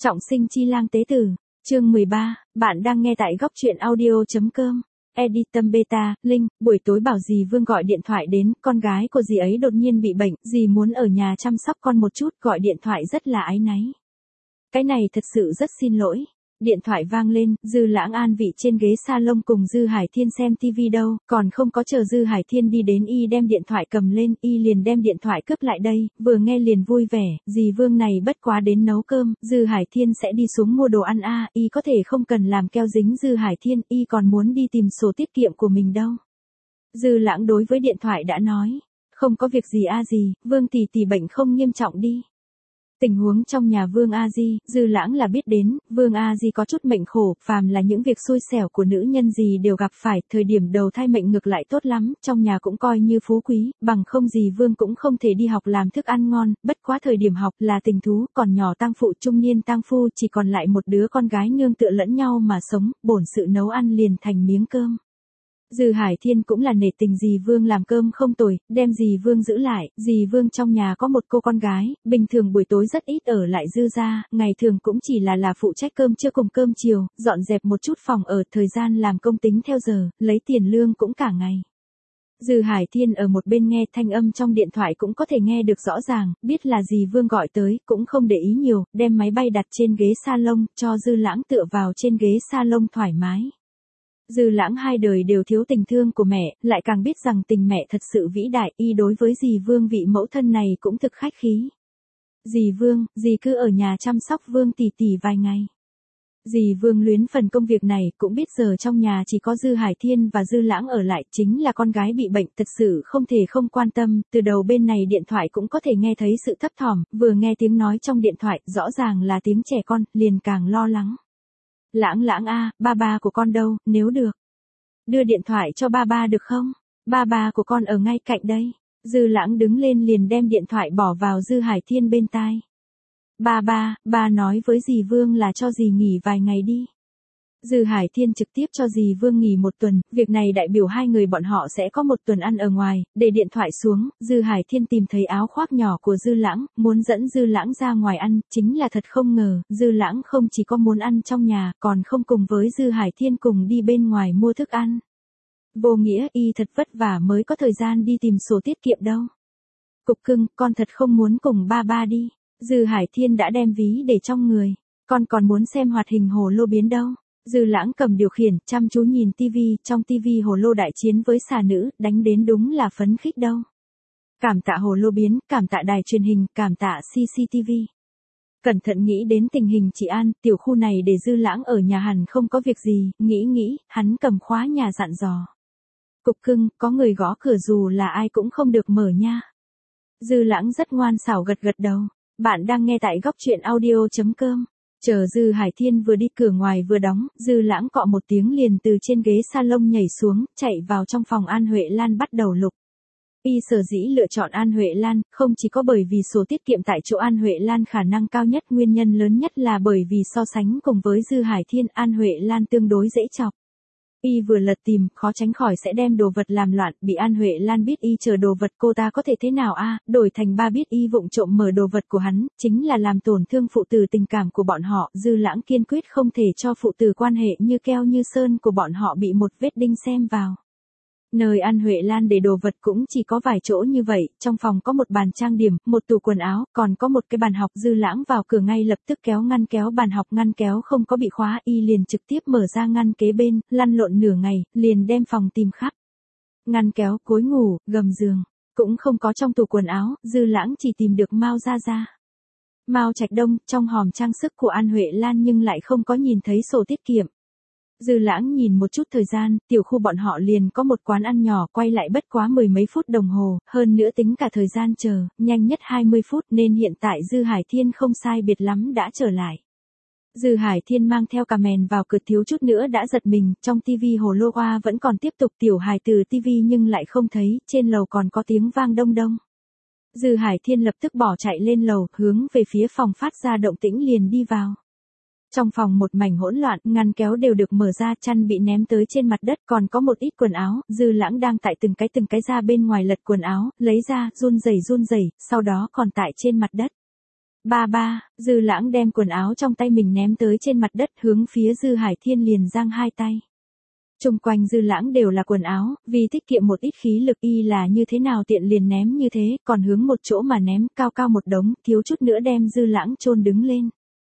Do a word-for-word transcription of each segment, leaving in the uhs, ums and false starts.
Trọng sinh chi lang tế tử, chương mười ba, bạn đang nghe tại góc truyện audio.com. Editum Beta, Linh, buổi tối bảo dì Vương gọi điện thoại đến, con gái của dì ấy đột nhiên bị bệnh, dì muốn ở nhà chăm sóc con một chút, gọi điện thoại rất là áy náy. Cái này thật sự rất xin lỗi. Điện thoại vang lên, Dư Lãng an vị trên ghế salon cùng Dư Hải Thiên xem tivi đâu, còn không có chờ Dư Hải Thiên đi đến y đem điện thoại cầm lên, y liền đem điện thoại cướp lại đây, vừa nghe liền vui vẻ, dì Vương này bất quá đến nấu cơm, Dư Hải Thiên sẽ đi xuống mua đồ ăn a, y có thể không cần làm keo dính Dư Hải Thiên, y còn muốn đi tìm sổ tiết kiệm của mình đâu. Dư Lãng đối với điện thoại đã nói, không có việc gì a dì, Vương tỷ tỷ bệnh không nghiêm trọng đi. Tình huống trong nhà Vương A Di, Dư Lãng là biết đến, Vương A Di có chút mệnh khổ, phàm là những việc xui xẻo của nữ nhân gì đều gặp phải, thời điểm đầu thai mệnh ngược lại tốt lắm, trong nhà cũng coi như phú quý, bằng không gì Vương cũng không thể đi học làm thức ăn ngon, bất quá thời điểm học là tình thú, còn nhỏ tang phụ trung niên tang phu chỉ còn lại một đứa con gái nương tựa lẫn nhau mà sống, bổn sự nấu ăn liền thành miếng cơm. Dư Hải Thiên cũng là nể tình dì Vương làm cơm không tồi, đem dì Vương giữ lại, dì Vương trong nhà có một cô con gái, bình thường buổi tối rất ít ở lại Dư gia, ngày thường cũng chỉ là là phụ trách cơm trưa cùng cơm chiều, dọn dẹp một chút phòng ở, thời gian làm công tính theo giờ, lấy tiền lương cũng cả ngày. Dư Hải Thiên ở một bên nghe thanh âm trong điện thoại cũng có thể nghe được rõ ràng, biết là dì Vương gọi tới, cũng không để ý nhiều, đem máy bay đặt trên ghế salon, cho Dư Lãng tựa vào trên ghế salon thoải mái. Dư Lãng hai đời đều thiếu tình thương của mẹ, lại càng biết rằng tình mẹ thật sự vĩ đại, y đối với dì Vương vị mẫu thân này cũng thực khách khí. Dì Vương, dì cứ ở nhà chăm sóc Vương tỷ tỷ vài ngày. Dì Vương luyến phần công việc này, cũng biết giờ trong nhà chỉ có Dư Hải Thiên và Dư Lãng ở lại, chính là con gái bị bệnh, thật sự không thể không quan tâm, từ đầu bên này điện thoại cũng có thể nghe thấy sự thấp thỏm, vừa nghe tiếng nói trong điện thoại, rõ ràng là tiếng trẻ con, liền càng lo lắng. Lãng Lãng a, ba ba của con đâu, nếu được. Đưa điện thoại cho ba ba được không? Ba ba của con ở ngay cạnh đây. Dư Lãng đứng lên liền đem điện thoại bỏ vào Dư Hải Thiên bên tai. Ba ba, ba nói với dì Vương là cho dì nghỉ vài ngày đi. Dư Hải Thiên trực tiếp cho dì Vương nghỉ một tuần, việc này đại biểu hai người bọn họ sẽ có một tuần ăn ở ngoài, để điện thoại xuống, Dư Hải Thiên tìm thấy áo khoác nhỏ của Dư Lãng, muốn dẫn Dư Lãng ra ngoài ăn, chính là thật không ngờ, Dư Lãng không chỉ có muốn ăn trong nhà, còn không cùng với Dư Hải Thiên cùng đi bên ngoài mua thức ăn. Vô nghĩa, y thật vất vả mới có thời gian đi tìm sổ tiết kiệm đâu. Cục cưng, con thật không muốn cùng ba ba đi, Dư Hải Thiên đã đem ví để trong người, con còn muốn xem hoạt hình hồ lô biến đâu. Dư Lãng cầm điều khiển, chăm chú nhìn tivi, trong tivi hồ lô đại chiến với xà nữ, đánh đến đúng là phấn khích đâu. Cảm tạ hồ lô biến, cảm tạ đài truyền hình, cảm tạ xê xê tê vê. Cẩn thận nghĩ đến tình hình chị An, tiểu khu này để Dư Lãng ở nhà hẳn không có việc gì, nghĩ nghĩ, hắn cầm khóa nhà dặn dò. Cục cưng, có người gõ cửa dù là ai cũng không được mở nha. Dư Lãng rất ngoan xảo gật gật đầu. Bạn đang nghe tại góc truyện audio.com. Chờ Dư Hải Thiên vừa đi cửa ngoài vừa đóng, Dư Lãng cọ một tiếng liền từ trên ghế salon nhảy xuống, chạy vào trong phòng An Huệ Lan bắt đầu lục. Y sở dĩ lựa chọn An Huệ Lan, không chỉ có bởi vì sổ tiết kiệm tại chỗ An Huệ Lan khả năng cao nhất, nguyên nhân lớn nhất là bởi vì so sánh cùng với Dư Hải Thiên, An Huệ Lan tương đối dễ chọc. Y vừa lật tìm, khó tránh khỏi sẽ đem đồ vật làm loạn, bị An Huệ Lan biết y chờ đồ vật cô ta có thể thế nào a, đổi thành ba biết y vụng trộm mở đồ vật của hắn, chính là làm tổn thương phụ tử tình cảm của bọn họ, Dư Lãng kiên quyết không thể cho phụ tử quan hệ như keo như sơn của bọn họ bị một vết đinh xem vào. Nơi An Huệ Lan để đồ vật cũng chỉ có vài chỗ như vậy, trong phòng có một bàn trang điểm, một tủ quần áo, còn có một cái bàn học. Dư Lãng vào cửa ngay lập tức kéo ngăn kéo bàn học, ngăn kéo không có bị khóa, y liền trực tiếp mở ra ngăn kế bên, lăn lộn nửa ngày, liền đem phòng tìm khắp. Ngăn kéo, gối ngủ, gầm giường, cũng không có trong tủ quần áo, Dư Lãng chỉ tìm được Mao Gia Gia. Mao Trạch Đông, trong hòm trang sức của An Huệ Lan nhưng lại không có nhìn thấy sổ tiết kiệm. Dư Lãng nhìn một chút thời gian, tiểu khu bọn họ liền có một quán ăn nhỏ, quay lại bất quá mười mấy phút đồng hồ, hơn nữa tính cả thời gian chờ, nhanh nhất hai mươi phút nên hiện tại Dư Hải Thiên không sai biệt lắm đã trở lại. Dư Hải Thiên mang theo cà mèn vào cửa thiếu chút nữa đã giật mình, trong tivi hồ lô hoa vẫn còn tiếp tục tiểu hài từ tivi nhưng lại không thấy, trên lầu còn có tiếng vang đông đông. Dư Hải Thiên lập tức bỏ chạy lên lầu, hướng về phía phòng phát ra động tĩnh liền đi vào. Trong phòng một mảnh hỗn loạn, ngăn kéo đều được mở ra, chăn bị ném tới trên mặt đất, còn có một ít quần áo, Dư Lãng đang tại từng cái từng cái ra bên ngoài lật quần áo, lấy ra, run rẩy run rẩy, sau đó còn tại trên mặt đất. Ba ba, Dư Lãng đem quần áo trong tay mình ném tới trên mặt đất hướng phía Dư Hải Thiên liền giang hai tay. Chung quanh Dư Lãng đều là quần áo, vì tiết kiệm một ít khí lực y là như thế nào tiện liền ném như thế, còn hướng một chỗ mà ném cao cao một đống, thiếu chút nữa đem Dư Lãng chôn đứng lên.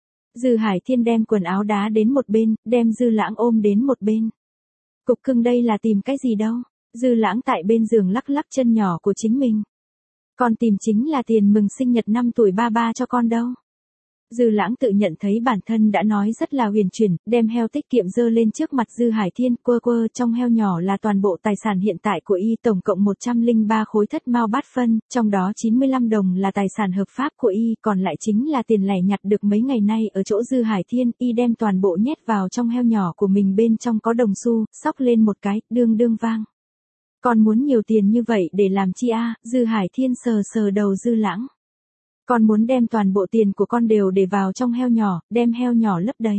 Dư Hải Thiên đem quần áo đá đến một bên, đem Dư Lãng ôm đến một bên. Cục cưng đây là tìm cái gì đâu? Dư Lãng tại bên giường lắc lắc chân nhỏ của chính mình. Con tìm chính là tiền mừng sinh nhật năm tuổi ba ba cho con đâu. Dư Lãng tự nhận thấy bản thân đã nói rất là huyền chuyển, đem heo tiết kiệm dơ lên trước mặt Dư Hải Thiên, quơ quơ, trong heo nhỏ là toàn bộ tài sản hiện tại của y, tổng cộng một trăm lẻ ba khối thất mao bát phân, trong đó chín mươi lăm đồng là tài sản hợp pháp của y, còn lại chính là tiền lẻ nhặt được mấy ngày nay ở chỗ Dư Hải Thiên, y đem toàn bộ nhét vào trong heo nhỏ của mình, bên trong có đồng xu, xóc lên một cái, đương đương vang. Con muốn nhiều tiền như vậy để làm chi a? Dư Hải Thiên sờ sờ đầu Dư Lãng. Con muốn đem toàn bộ tiền của con đều để vào trong heo nhỏ, đem heo nhỏ lấp đầy.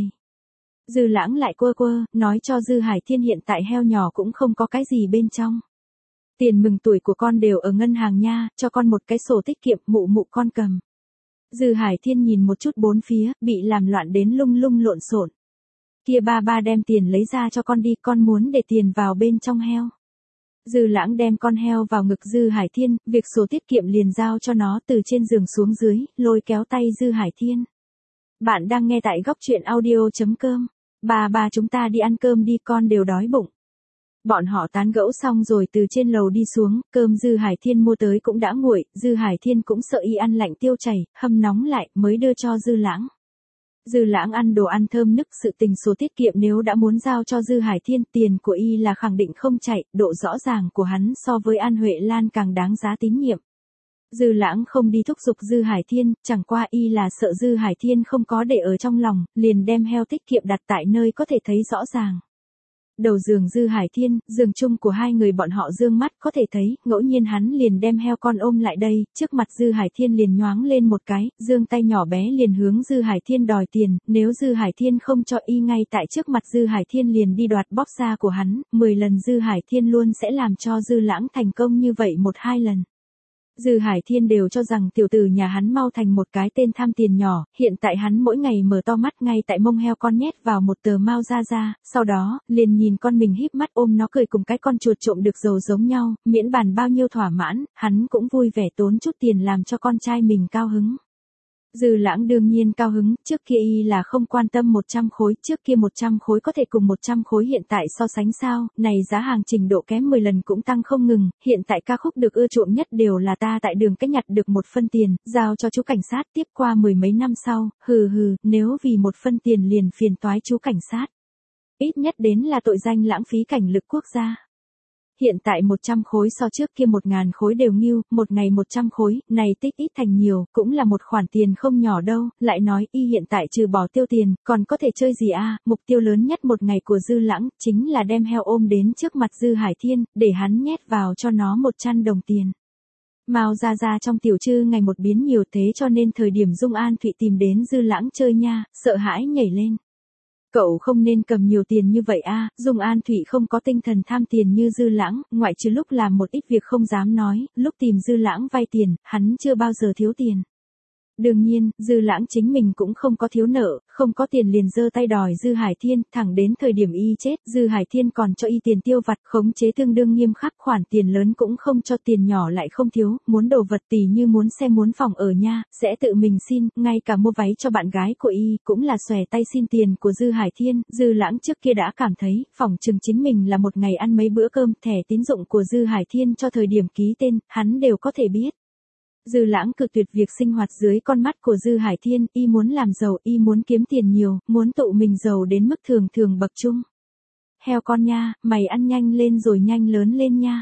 Dư Lãng lại quơ quơ, nói cho Dư Hải Thiên hiện tại heo nhỏ cũng không có cái gì bên trong. Tiền mừng tuổi của con đều ở ngân hàng nha, cho con một cái sổ tiết kiệm, mụ mụ con cầm. Dư Hải Thiên nhìn một chút bốn phía, bị làm loạn đến lung lung lộn xộn. Kia ba ba đem tiền lấy ra cho con đi, con muốn để tiền vào bên trong heo. Dư Lãng đem con heo vào ngực Dư Hải Thiên, việc sổ tiết kiệm liền giao cho nó, từ trên giường xuống dưới, lôi kéo tay Dư Hải Thiên. Bạn đang nghe tại góc truyện audio chấm com. Ba ba chúng ta đi ăn cơm đi, con đều đói bụng. Bọn họ tán gẫu xong rồi từ trên lầu đi xuống, cơm Dư Hải Thiên mua tới cũng đã nguội, Dư Hải Thiên cũng sợ y ăn lạnh tiêu chảy, hâm nóng lại, mới đưa cho Dư Lãng. Dư Lãng ăn đồ ăn thơm nức, sự tình số tiết kiệm nếu đã muốn giao cho Dư Hải Thiên, tiền của y là khẳng định không chạy, độ rõ ràng của hắn so với An Huệ Lan càng đáng giá tín nhiệm. Dư Lãng không đi thúc giục Dư Hải Thiên, chẳng qua y là sợ Dư Hải Thiên không có để ở trong lòng, liền đem heo tiết kiệm đặt tại nơi có thể thấy rõ ràng. Đầu giường Dư Hải Thiên, giường chung của hai người bọn họ dương mắt có thể thấy, ngẫu nhiên hắn liền đem heo con ôm lại đây, trước mặt Dư Hải Thiên liền nhoáng lên một cái, dương tay nhỏ bé liền hướng Dư Hải Thiên đòi tiền, nếu Dư Hải Thiên không cho y ngay tại trước mặt Dư Hải Thiên liền đi đoạt bóp da của hắn, mười lần Dư Hải Thiên luôn sẽ làm cho Dư Lãng thành công như vậy một hai lần. Dư Hải Thiên đều cho rằng tiểu tử nhà hắn mau thành một cái tên tham tiền nhỏ, hiện tại hắn mỗi ngày mở to mắt ngay tại mông heo con nhét vào một tờ mao ra ra, sau đó, liền nhìn con mình híp mắt ôm nó cười cùng cái con chuột trộm được dầu giống nhau, miễn bàn bao nhiêu thỏa mãn, hắn cũng vui vẻ tốn chút tiền làm cho con trai mình cao hứng. Dư Lãng đương nhiên cao hứng, trước kia y là không quan tâm một trăm khối, trước kia một trăm khối có thể cùng một trăm khối hiện tại so sánh sao, này giá hàng trình độ kém mười lần cũng tăng không ngừng, hiện tại ca khúc được ưa chuộng nhất đều là ta tại đường cách nhặt được một phân tiền, giao cho chú cảnh sát, tiếp qua mười mấy năm sau, hừ hừ, nếu vì một phân tiền liền phiền toái chú cảnh sát. Ít nhất đến là tội danh lãng phí cảnh lực quốc gia. Hiện tại một trăm khối so trước kia một ngàn khối đều nghiêu, một ngày một trăm khối, này tích ít thành nhiều, cũng là một khoản tiền không nhỏ đâu, lại nói y hiện tại trừ bỏ tiêu tiền, còn có thể chơi gì a? Mục tiêu lớn nhất một ngày của Dư Lãng, chính là đem heo ôm đến trước mặt Dư Hải Thiên, để hắn nhét vào cho nó một trăm đồng tiền. Mao ra ra trong tiểu trư ngày một biến nhiều thế cho nên thời điểm Dung An Thụy tìm đến Dư Lãng chơi nha, sợ hãi nhảy lên. Cậu không nên cầm nhiều tiền như vậy a. Dung An Thụy không có tinh thần tham tiền như Dư Lãng, ngoại trừ lúc làm một ít việc không dám nói, lúc tìm Dư Lãng vay tiền, hắn chưa bao giờ thiếu tiền. Đương nhiên, Dư Lãng chính mình cũng không có thiếu nợ, không có tiền liền giơ tay đòi Dư Hải Thiên, thẳng đến thời điểm y chết, Dư Hải Thiên còn cho y tiền tiêu vặt, khống chế tương đương nghiêm khắc, khoản tiền lớn cũng không cho, tiền nhỏ lại không thiếu, muốn đồ vật tỉ như muốn xe muốn phòng ở nha, sẽ tự mình xin, ngay cả mua váy cho bạn gái của y, cũng là xòe tay xin tiền của Dư Hải Thiên. Dư Lãng trước kia đã cảm thấy, phỏng chừng chính mình là một ngày ăn mấy bữa cơm, thẻ tín dụng của Dư Hải Thiên cho thời điểm ký tên, hắn đều có thể biết. Dư Lãng cự tuyệt việc sinh hoạt dưới con mắt của Dư Hải Thiên, y muốn làm giàu, y muốn kiếm tiền nhiều, muốn tụ mình giàu đến mức thường thường bậc trung. Heo con nha, mày ăn nhanh lên rồi nhanh lớn lên nha.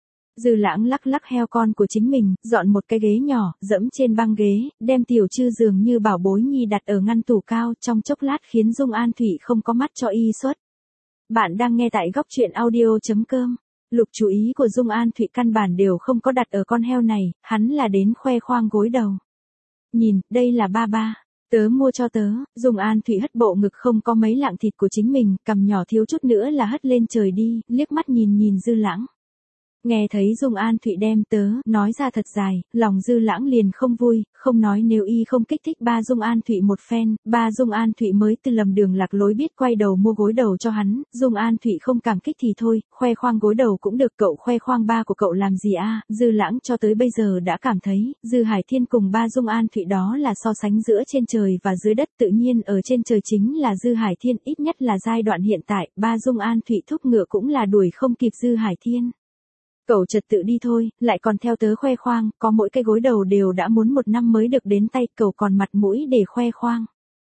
Dư Lãng lắc lắc heo con của chính mình, dọn một cái ghế nhỏ, dẫm trên băng ghế, đem tiểu trư dường như bảo bối nhi đặt ở ngăn tủ cao, trong chốc lát khiến Dung An Thụy không có mắt cho y xuất. Bạn đang nghe tại góc truyện audio chấm com. Lục chú ý của Dung An Thụy căn bản đều không có đặt ở con heo này, hắn là đến khoe khoang gối đầu. Nhìn, đây là ba ba, tớ mua cho tớ. Dung An Thụy hất bộ ngực không có mấy lạng thịt của chính mình, cằm nhỏ thiếu chút nữa là hất lên trời đi, liếc mắt nhìn nhìn Dư Lãng. Nghe thấy Dung An Thụy đem tớ nói ra thật dài, lòng Dư Lãng liền không vui, không nói nếu y không kích thích ba Dung An Thụy một phen, ba Dung An Thụy mới từ lầm đường lạc lối biết quay đầu mua gối đầu cho hắn, Dung An Thụy không cảm kích thì thôi, khoe khoang gối đầu cũng được, cậu khoe khoang ba của cậu làm gì a? Dư Lãng cho tới bây giờ đã cảm thấy, Dư Hải Thiên cùng ba Dung An Thụy đó là so sánh giữa trên trời và dưới đất, tự nhiên ở trên trời chính là Dư Hải Thiên, ít nhất là giai đoạn hiện tại, ba Dung An Thụy thúc ngựa cũng là đuổi không kịp Dư Hải Thiên. Cậu trật tự đi thôi, lại còn theo tớ khoe khoang, có mỗi cái gối đầu đều đã muốn một năm mới được đến tay, cậu còn mặt mũi để khoe khoang.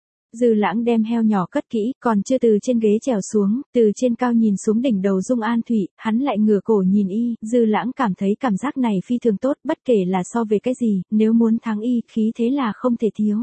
Dư Lãng đem heo nhỏ cất kỹ, còn chưa từ trên ghế trèo xuống, từ trên cao nhìn xuống đỉnh đầu Dung An Thụy, hắn lại ngửa cổ nhìn y, Dư Lãng cảm thấy cảm giác này phi thường tốt, bất kể là so về cái gì, nếu muốn thắng y, khí thế là không thể thiếu.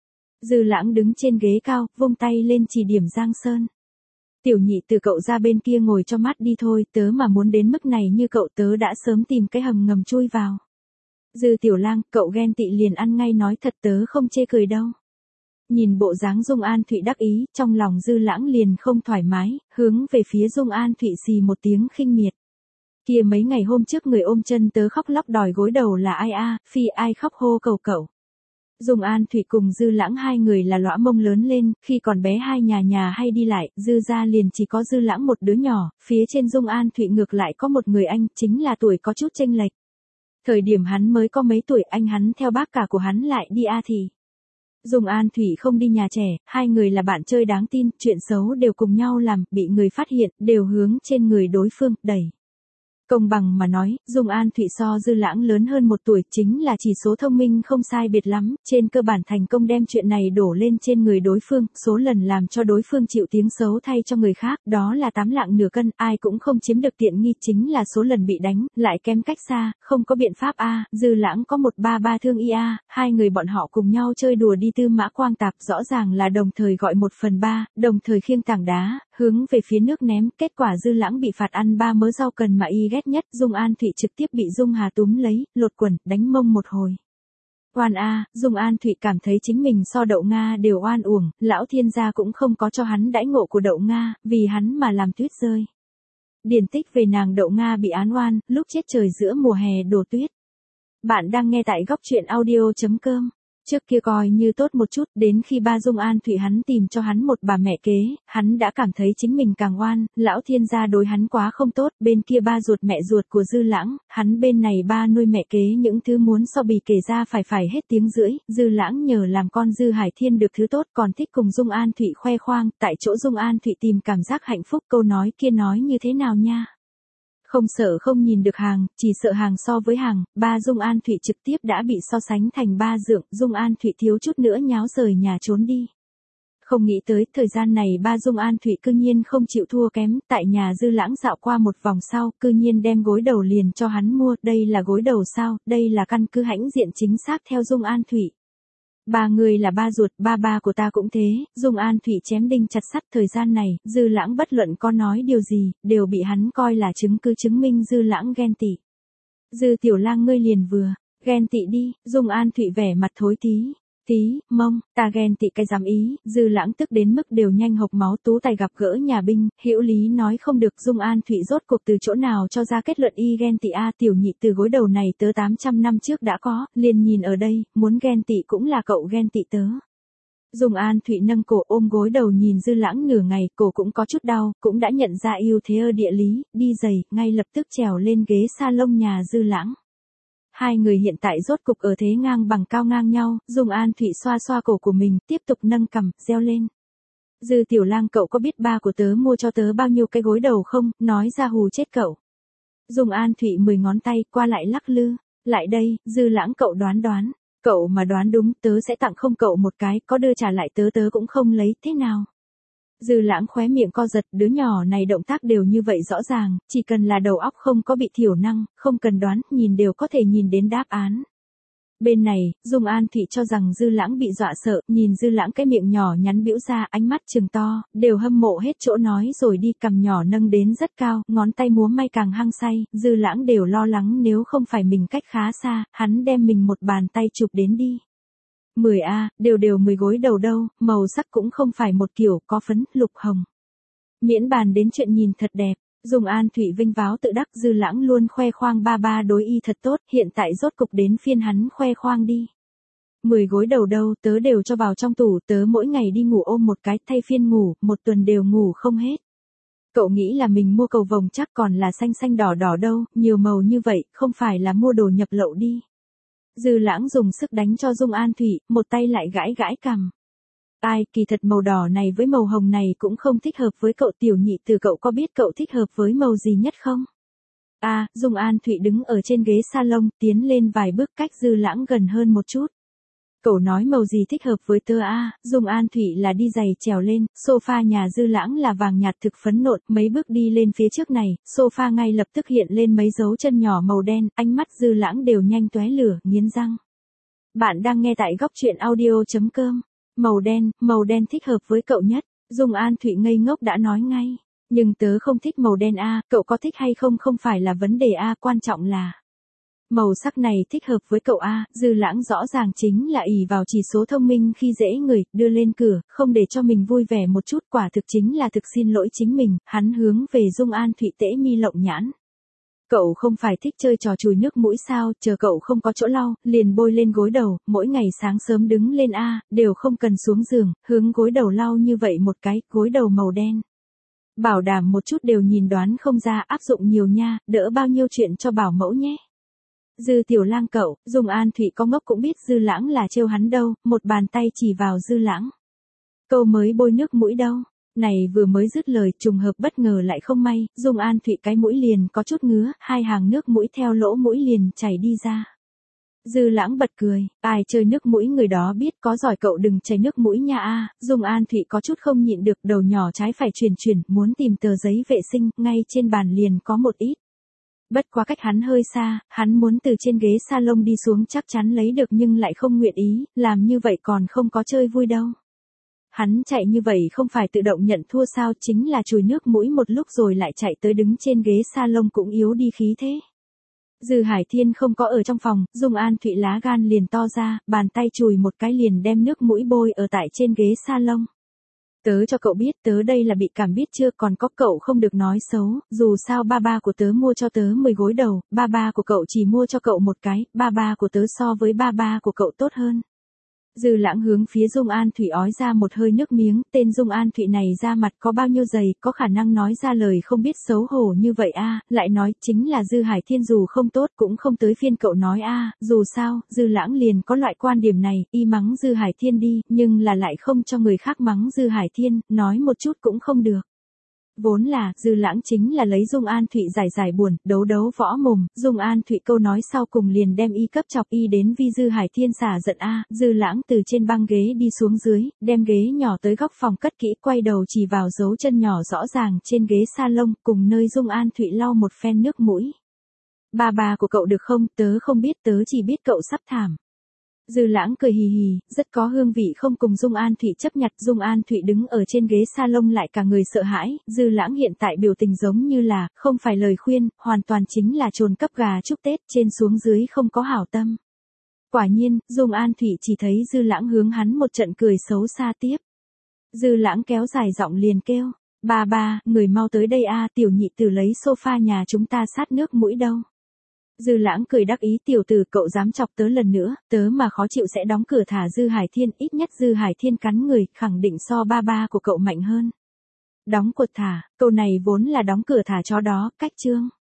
Dư Lãng đứng trên ghế cao, vung tay lên chỉ điểm Giang Sơn. Tiểu nhị từ cậu ra bên kia ngồi cho mát đi thôi, tớ mà muốn đến mức này như cậu tớ đã sớm tìm cái hầm ngầm chui vào. Dư Tiểu Lang, cậu ghen tị liền ăn ngay nói thật tớ không chê cười đâu. Nhìn bộ dáng Dung An Thụy đắc ý, trong lòng Dư Lãng liền không thoải mái, hướng về phía Dung An Thụy xì một tiếng khinh miệt. Kia mấy ngày hôm trước người ôm chân tớ khóc lóc đòi gối đầu là ai a? Phi ai khóc hô cầu cậu. Dung An Thụy cùng Dư Lãng hai người là lõa mông lớn lên, khi còn bé hai nhà nhà hay đi lại, Dư gia liền chỉ có Dư Lãng một đứa nhỏ, phía trên Dung An Thụy ngược lại có một người anh, chính là tuổi có chút chênh lệch. Thời điểm hắn mới có mấy tuổi, anh hắn theo bác cả của hắn lại đi a thì. Dung An Thụy không đi nhà trẻ, hai người là bạn chơi đáng tin, chuyện xấu đều cùng nhau làm, bị người phát hiện, đều hướng trên người đối phương, đẩy. Công bằng mà nói, Dung An Thụy so Dư Lãng lớn hơn một tuổi, chính là chỉ số thông minh không sai biệt lắm, trên cơ bản thành công đem chuyện này đổ lên trên người đối phương, số lần làm cho đối phương chịu tiếng xấu thay cho người khác, đó là tám lạng nửa cân, ai cũng không chiếm được tiện nghi, chính là số lần bị đánh, lại kém cách xa, không có biện pháp a. Dư Lãng có một ba ba thương y a, hai người bọn họ cùng nhau chơi đùa đi Tư Mã Quang Tạp, rõ ràng là đồng thời gọi một phần ba, đồng thời khiêng tảng đá, hướng về phía nước ném, kết quả Dư Lãng bị phạt ăn ba mớ rau cần mà y ghét nhất, Dung An Thụy trực tiếp bị Dung Hà túm lấy, lột quần, đánh mông một hồi. Oan a, Dung An Thụy cảm thấy chính mình so Đậu Nga đều oan uổng, lão thiên gia cũng không có cho hắn đãi ngộ của Đậu Nga, vì hắn mà làm tuyết rơi. Điển tích về nàng Đậu Nga bị án oan, lúc chết trời giữa mùa hè đổ tuyết. Bạn đang nghe tại góc truyện audio chấm com. Trước kia coi như tốt một chút, đến khi ba Dung An Thụy hắn tìm cho hắn một bà mẹ kế, hắn đã cảm thấy chính mình càng oan, lão thiên gia đối hắn quá không tốt, bên kia ba ruột mẹ ruột của Dư Lãng, hắn bên này ba nuôi mẹ kế những thứ muốn so bì kể ra phải phải hết tiếng rưỡi, Dư Lãng nhờ làm con Dư Hải Thiên được thứ tốt còn thích cùng Dung An Thụy khoe khoang, tại chỗ Dung An Thụy tìm cảm giác hạnh phúc, câu nói kia nói như thế nào nha? Không sợ không nhìn được hàng, chỉ sợ hàng so với hàng, ba Dung An Thụy trực tiếp đã bị so sánh thành ba dượng, Dung An Thụy thiếu chút nữa nháo rời nhà trốn đi. Không nghĩ tới, thời gian này ba Dung An Thụy cư nhiên không chịu thua kém, tại nhà Dư Lãng dạo qua một vòng sau, cư nhiên đem gối đầu liền cho hắn mua, đây là gối đầu sao, đây là căn cứ hãnh diện chính xác theo Dung An Thụy. Ba người là ba ruột, ba ba của ta cũng thế, Dung An Thụy chém đinh chặt sắt, thời gian này, Dư Lãng bất luận có nói điều gì, đều bị hắn coi là chứng cứ chứng minh Dư Lãng ghen tị. Dư Tiểu Lang ngươi liền vừa, ghen tị đi, Dung An Thụy vẻ mặt thối tí, tí, mông, ta ghen tị cái dám ý, Dư Lãng tức đến mức đều nhanh hộc máu, Tú Tài gặp gỡ nhà binh, hữu lý nói không được, Dung An Thụy rốt cuộc từ chỗ nào cho ra kết luận y ghen tị a, tiểu nhị từ gối đầu này tớ tám trăm năm trước đã có, liền nhìn ở đây, muốn ghen tị cũng là cậu ghen tị tớ. Dung An Thụy nâng cổ ôm gối đầu nhìn Dư Lãng nửa ngày, cổ cũng có chút đau, cũng đã nhận ra ưu thế ở địa lý, đi giày, ngay lập tức trèo lên ghế salon nhà Dư Lãng. Hai người hiện tại rốt cục ở thế ngang bằng cao ngang nhau, Dung An Thụy xoa xoa cổ của mình, tiếp tục nâng cằm, reo lên. Dư Tiểu Lang cậu có biết ba của tớ mua cho tớ bao nhiêu cái gối đầu không, nói ra hù chết cậu. Dung An Thụy mười ngón tay qua lại lắc lư, lại đây, Dư Lãng cậu đoán đoán, cậu mà đoán đúng tớ sẽ tặng không cậu một cái, có đưa trả lại tớ tớ cũng không lấy, thế nào? Dư Lãng khóe miệng co giật, đứa nhỏ này động tác đều như vậy rõ ràng, chỉ cần là đầu óc không có bị thiểu năng, không cần đoán, nhìn đều có thể nhìn đến đáp án. Bên này, Dung An Thụy cho rằng Dư Lãng bị dọa sợ, nhìn Dư Lãng cái miệng nhỏ nhắn bĩu ra, ánh mắt trừng to, đều hâm mộ hết chỗ nói rồi đi, cằm nhỏ nâng đến rất cao, ngón tay múa may càng hăng say, Dư Lãng đều lo lắng nếu không phải mình cách khá xa, hắn đem mình một bàn tay chụp đến đi. mười a, đều đều mười gối đầu đâu, màu sắc cũng không phải một kiểu, có phấn, lục hồng. Miễn bàn đến chuyện nhìn thật đẹp, Dung An Thụy vinh váo tự đắc, Dư Lãng luôn khoe khoang ba ba đối y thật tốt, hiện tại rốt cục đến phiên hắn khoe khoang đi. Mười gối đầu đâu, tớ đều cho vào trong tủ, tớ mỗi ngày đi ngủ ôm một cái, thay phiên ngủ, một tuần đều ngủ không hết. Cậu nghĩ là mình mua cầu vồng chắc còn là xanh xanh đỏ đỏ đâu, nhiều màu như vậy, không phải là mua đồ nhập lậu đi. Dư Lãng dùng sức đánh cho Dung An Thụy, một tay lại gãi gãi cằm. Ai, kỳ thật màu đỏ này với màu hồng này cũng không thích hợp với cậu tiểu nhị từ, cậu có biết cậu thích hợp với màu gì nhất không? À, Dung An Thụy đứng ở trên ghế salon, tiến lên vài bước cách Dư Lãng gần hơn một chút. Cậu nói màu gì thích hợp với tớ à, Dung An Thụy là đi giày trèo lên, sofa nhà Dư Lãng là vàng nhạt thực phấn nộn, mấy bước đi lên phía trước này, sofa ngay lập tức hiện lên mấy dấu chân nhỏ màu đen, ánh mắt Dư Lãng đều nhanh tóe lửa, nghiến răng. Bạn đang nghe tại góc truyện audio chấm com. Màu đen, màu đen thích hợp với cậu nhất, Dung An Thụy ngây ngốc đã nói ngay. Nhưng tớ không thích màu đen a, cậu có thích hay không không phải là vấn đề a, quan trọng là màu sắc này thích hợp với cậu a. Dư Lãng rõ ràng chính là ỷ vào chỉ số thông minh khi dễ người, đưa lên cửa, không để cho mình vui vẻ một chút, quả thực chính là thực xin lỗi chính mình, hắn hướng về Dung An Thụy tễ mi lộng nhãn. Cậu không phải thích chơi trò chùi nước mũi sao, chờ cậu không có chỗ lau, liền bôi lên gối đầu, mỗi ngày sáng sớm đứng lên a, đều không cần xuống giường, hướng gối đầu lau như vậy một cái, gối đầu màu đen. Bảo đảm một chút đều nhìn đoán không ra, áp dụng nhiều nha, đỡ bao nhiêu chuyện cho bảo mẫu nhé. Dư tiểu lang cậu, Dung An Thụy có ngốc cũng biết Dư Lãng là trêu hắn đâu, một bàn tay chỉ vào Dư Lãng. Câu mới bôi nước mũi đâu. Này vừa mới dứt lời, trùng hợp bất ngờ lại không may, Dung An Thụy cái mũi liền có chút ngứa, hai hàng nước mũi theo lỗ mũi liền chảy đi ra. Dư Lãng bật cười, ai chơi nước mũi người đó biết, có giỏi cậu đừng chảy nước mũi nha a. Dung An Thụy có chút không nhịn được, đầu nhỏ trái phải chuyển chuyển, muốn tìm tờ giấy vệ sinh, ngay trên bàn liền có một ít. Bất quá cách hắn hơi xa, hắn muốn từ trên ghế salon đi xuống chắc chắn lấy được nhưng lại không nguyện ý, làm như vậy còn không có chơi vui đâu. Hắn chạy như vậy không phải tự động nhận thua sao, chính là chùi nước mũi một lúc rồi lại chạy tới đứng trên ghế salon cũng yếu đi khí thế. Dư Hải Thiên không có ở trong phòng, Dung An Thụy lá gan liền to ra, bàn tay chùi một cái liền đem nước mũi bôi ở tại trên ghế salon. Tớ cho cậu biết, tớ đây là bị cảm biết chưa, còn có cậu không được nói xấu, dù sao ba ba của tớ mua cho tớ mười gối đầu, ba ba của cậu chỉ mua cho cậu một cái, ba ba của tớ so với ba ba của cậu tốt hơn. Dư Lãng hướng phía Dung An Thụy ói ra một hơi nước miếng, tên Dung An Thụy này ra mặt có bao nhiêu dày, có khả năng nói ra lời không biết xấu hổ như vậy a, lại nói chính là Dư Hải Thiên dù không tốt cũng không tới phiên cậu nói a, dù sao, Dư Lãng liền có loại quan điểm này, y mắng Dư Hải Thiên đi, nhưng là lại không cho người khác mắng Dư Hải Thiên, nói một chút cũng không được. Vốn là, Dư Lãng chính là lấy Dung An Thụy giải giải buồn, đấu đấu võ mồm, Dung An Thụy câu nói sau cùng liền đem y cấp chọc y đến vi Dư Hải Thiên xả giận a. Dư Lãng từ trên băng ghế đi xuống dưới, đem ghế nhỏ tới góc phòng cất kỹ, quay đầu chỉ vào dấu chân nhỏ rõ ràng trên ghế salon, cùng nơi Dung An Thụy lau một phen nước mũi. Ba ba của cậu được không, tớ không biết, tớ chỉ biết cậu sắp thảm. Dư Lãng cười hì hì, rất có hương vị không cùng Dung An Thụy chấp nhặt. Dung An Thụy đứng ở trên ghế salon lại cả người sợ hãi, Dư Lãng hiện tại biểu tình giống như là, không phải lời khuyên, hoàn toàn chính là trồn cấp gà chúc Tết, trên xuống dưới không có hảo tâm. Quả nhiên, Dung An Thụy chỉ thấy Dư Lãng hướng hắn một trận cười xấu xa tiếp. Dư Lãng kéo dài giọng liền kêu, ba ba, người mau tới đây a, tiểu nhị tử lấy sofa nhà chúng ta sát nước mũi đâu. Dư Lãng cười đắc ý, tiểu tử cậu dám chọc tớ lần nữa, tớ mà khó chịu sẽ đóng cửa thả Dư Hải Thiên, ít nhất Dư Hải Thiên cắn người, khẳng định so ba ba của cậu mạnh hơn. Đóng cột thả, câu này vốn là đóng cửa thả chó đó, cách chương.